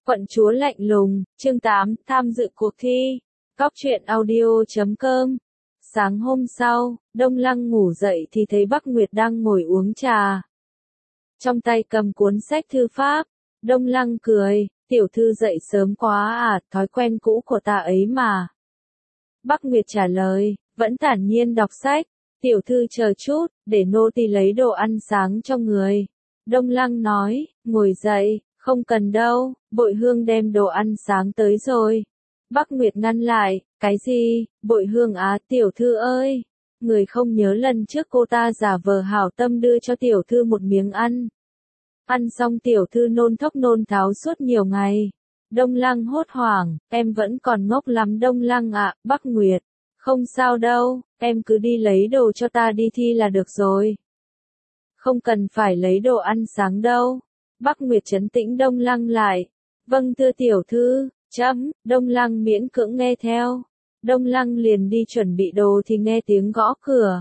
Quận chúa lạnh lùng, chương 8, tham dự cuộc thi. Cóc truyện audio.com. Sáng hôm sau, Đông Lăng ngủ dậy thì thấy Bắc Nguyệt đang ngồi uống trà. Trong tay cầm cuốn sách thư pháp. Đông Lăng cười, tiểu thư dậy sớm quá à, thói quen cũ của ta ấy mà. Bắc Nguyệt trả lời, vẫn thản nhiên đọc sách. Tiểu thư chờ chút, để nô tỳ lấy đồ ăn sáng cho người. Đông Lăng nói, ngồi dậy, không cần đâu, Bội Hương đem đồ ăn sáng tới rồi. Bắc Nguyệt ngăn lại, cái gì, Bội Hương á, tiểu thư ơi. Người không nhớ lần trước cô ta giả vờ hảo tâm đưa cho tiểu thư một miếng ăn. Ăn xong tiểu thư nôn thốc nôn tháo suốt nhiều ngày. Đông Lăng hốt hoảng, em vẫn còn ngốc lắm Đông Lăng ạ, Bắc Nguyệt. Không sao đâu, em cứ đi lấy đồ cho ta đi thi là được rồi. Không cần phải lấy đồ ăn sáng đâu. Bắc Nguyệt trấn tĩnh Đông Lăng lại. Vâng thưa tiểu thư, Đông Lăng miễn cưỡng nghe theo. Đông Lăng liền đi chuẩn bị đồ thì nghe tiếng gõ cửa.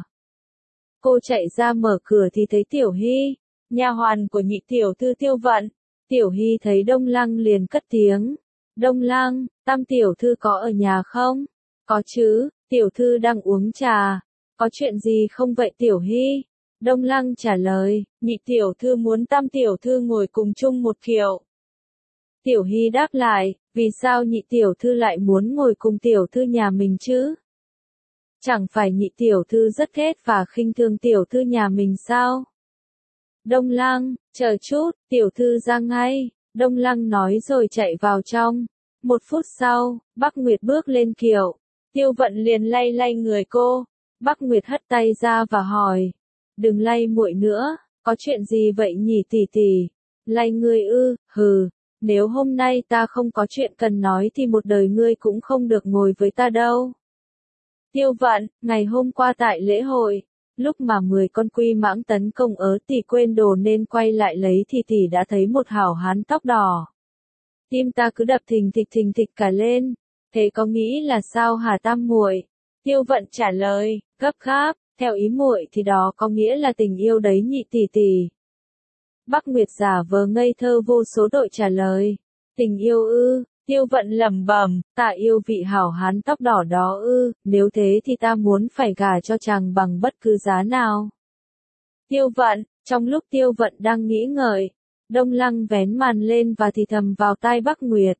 Cô chạy ra mở cửa thì thấy Tiểu Hy, nha hoàn của nhị tiểu thư Tiêu Vận. Tiểu Hy thấy Đông Lăng liền cất tiếng. Đông Lăng, Tam tiểu thư có ở nhà không? Có chứ, tiểu thư đang uống trà. Có chuyện gì không vậy Tiểu Hy? Đông Lăng trả lời, nhị tiểu thư muốn Tam tiểu thư ngồi cùng chung một kiệu. Tiểu Hy đáp lại, vì sao nhị tiểu thư lại muốn ngồi cùng tiểu thư nhà mình chứ? Chẳng phải nhị tiểu thư rất ghét và khinh thường tiểu thư nhà mình sao? Đông Lăng, chờ chút, tiểu thư ra ngay. Đông Lăng nói rồi chạy vào trong. 1 phút sau, Bắc Nguyệt bước lên kiệu. Tiêu Vận liền lay lay người cô. Bắc Nguyệt hất tay ra và hỏi. Đừng lay muội nữa, có chuyện gì vậy nhỉ tỷ tỷ? Lay ngươi ư, hừ, nếu hôm nay ta không có chuyện cần nói thì một đời ngươi cũng không được ngồi với ta đâu. Tiêu Vận, ngày hôm qua tại lễ hội, lúc mà 10 con quy mãng tấn công tỷ quên đồ nên quay lại lấy thì tỷ đã thấy một hảo hán tóc đỏ. Tim ta cứ đập thình thịch cả lên, thế có nghĩ là sao hả Tam muội? Tiêu Vận trả lời, gấp gáp. Theo ý muội thì đó có nghĩa là tình yêu đấy nhị tỷ tỷ. Bắc Nguyệt giả vờ ngây thơ vô số đội trả lời. Tình yêu ư, Tiêu Vận lẩm bẩm, ta yêu vị hảo hán tóc đỏ đó ư, nếu thế thì ta muốn phải gả cho chàng bằng bất cứ giá nào. Tiêu Vận, trong lúc Tiêu Vận đang nghĩ ngợi, Đông Lăng vén màn lên và thì thầm vào tai Bắc Nguyệt.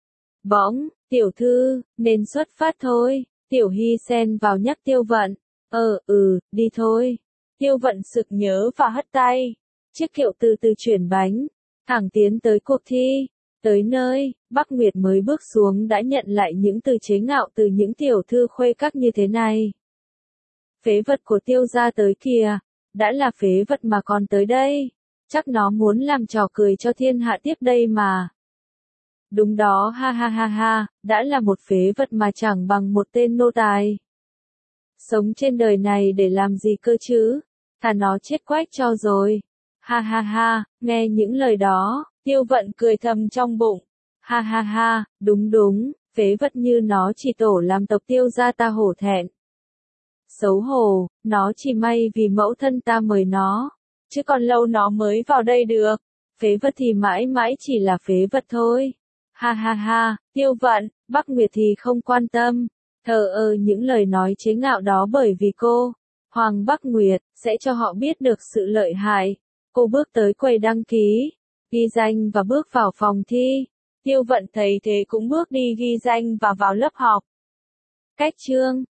Bỗng, tiểu thư, nên xuất phát thôi, Tiểu Hy xen vào nhắc Tiêu Vận. Đi thôi. Tiêu Vận sực nhớ và hất tay. Chiếc kiệu từ từ chuyển bánh, thẳng tiến tới cuộc thi. Tới nơi, Bắc Nguyệt mới bước xuống đã nhận lại những từ chế ngạo từ những tiểu thư khuê các như thế này. Phế vật của Tiêu gia tới kìa, đã là phế vật mà còn tới đây. Chắc nó muốn làm trò cười cho thiên hạ tiếp đây mà. Đúng đó ha ha ha ha, đã là một phế vật mà chẳng bằng một tên nô tài. Sống trên đời này để làm gì cơ chứ? Thà nó chết quách cho rồi. Ha ha ha, nghe những lời đó, Tiêu Vận cười thầm trong bụng. Ha ha ha, đúng, phế vật như nó chỉ tổ làm tộc Tiêu gia ta hổ thẹn. Xấu hổ, nó chỉ may vì mẫu thân ta mời nó, chứ còn lâu nó mới vào đây được. Phế vật thì mãi mãi chỉ là phế vật thôi. Ha ha ha, Tiêu Vận, Bắc Nguyệt thì không quan tâm. Thờ ơ những lời nói chế ngạo đó bởi vì cô, Hoàng Bắc Nguyệt, sẽ cho họ biết được sự lợi hại. Cô bước tới quầy đăng ký, ghi danh và bước vào phòng thi. Tiêu Vận thấy thế cũng bước đi ghi danh và vào lớp học. Cách chương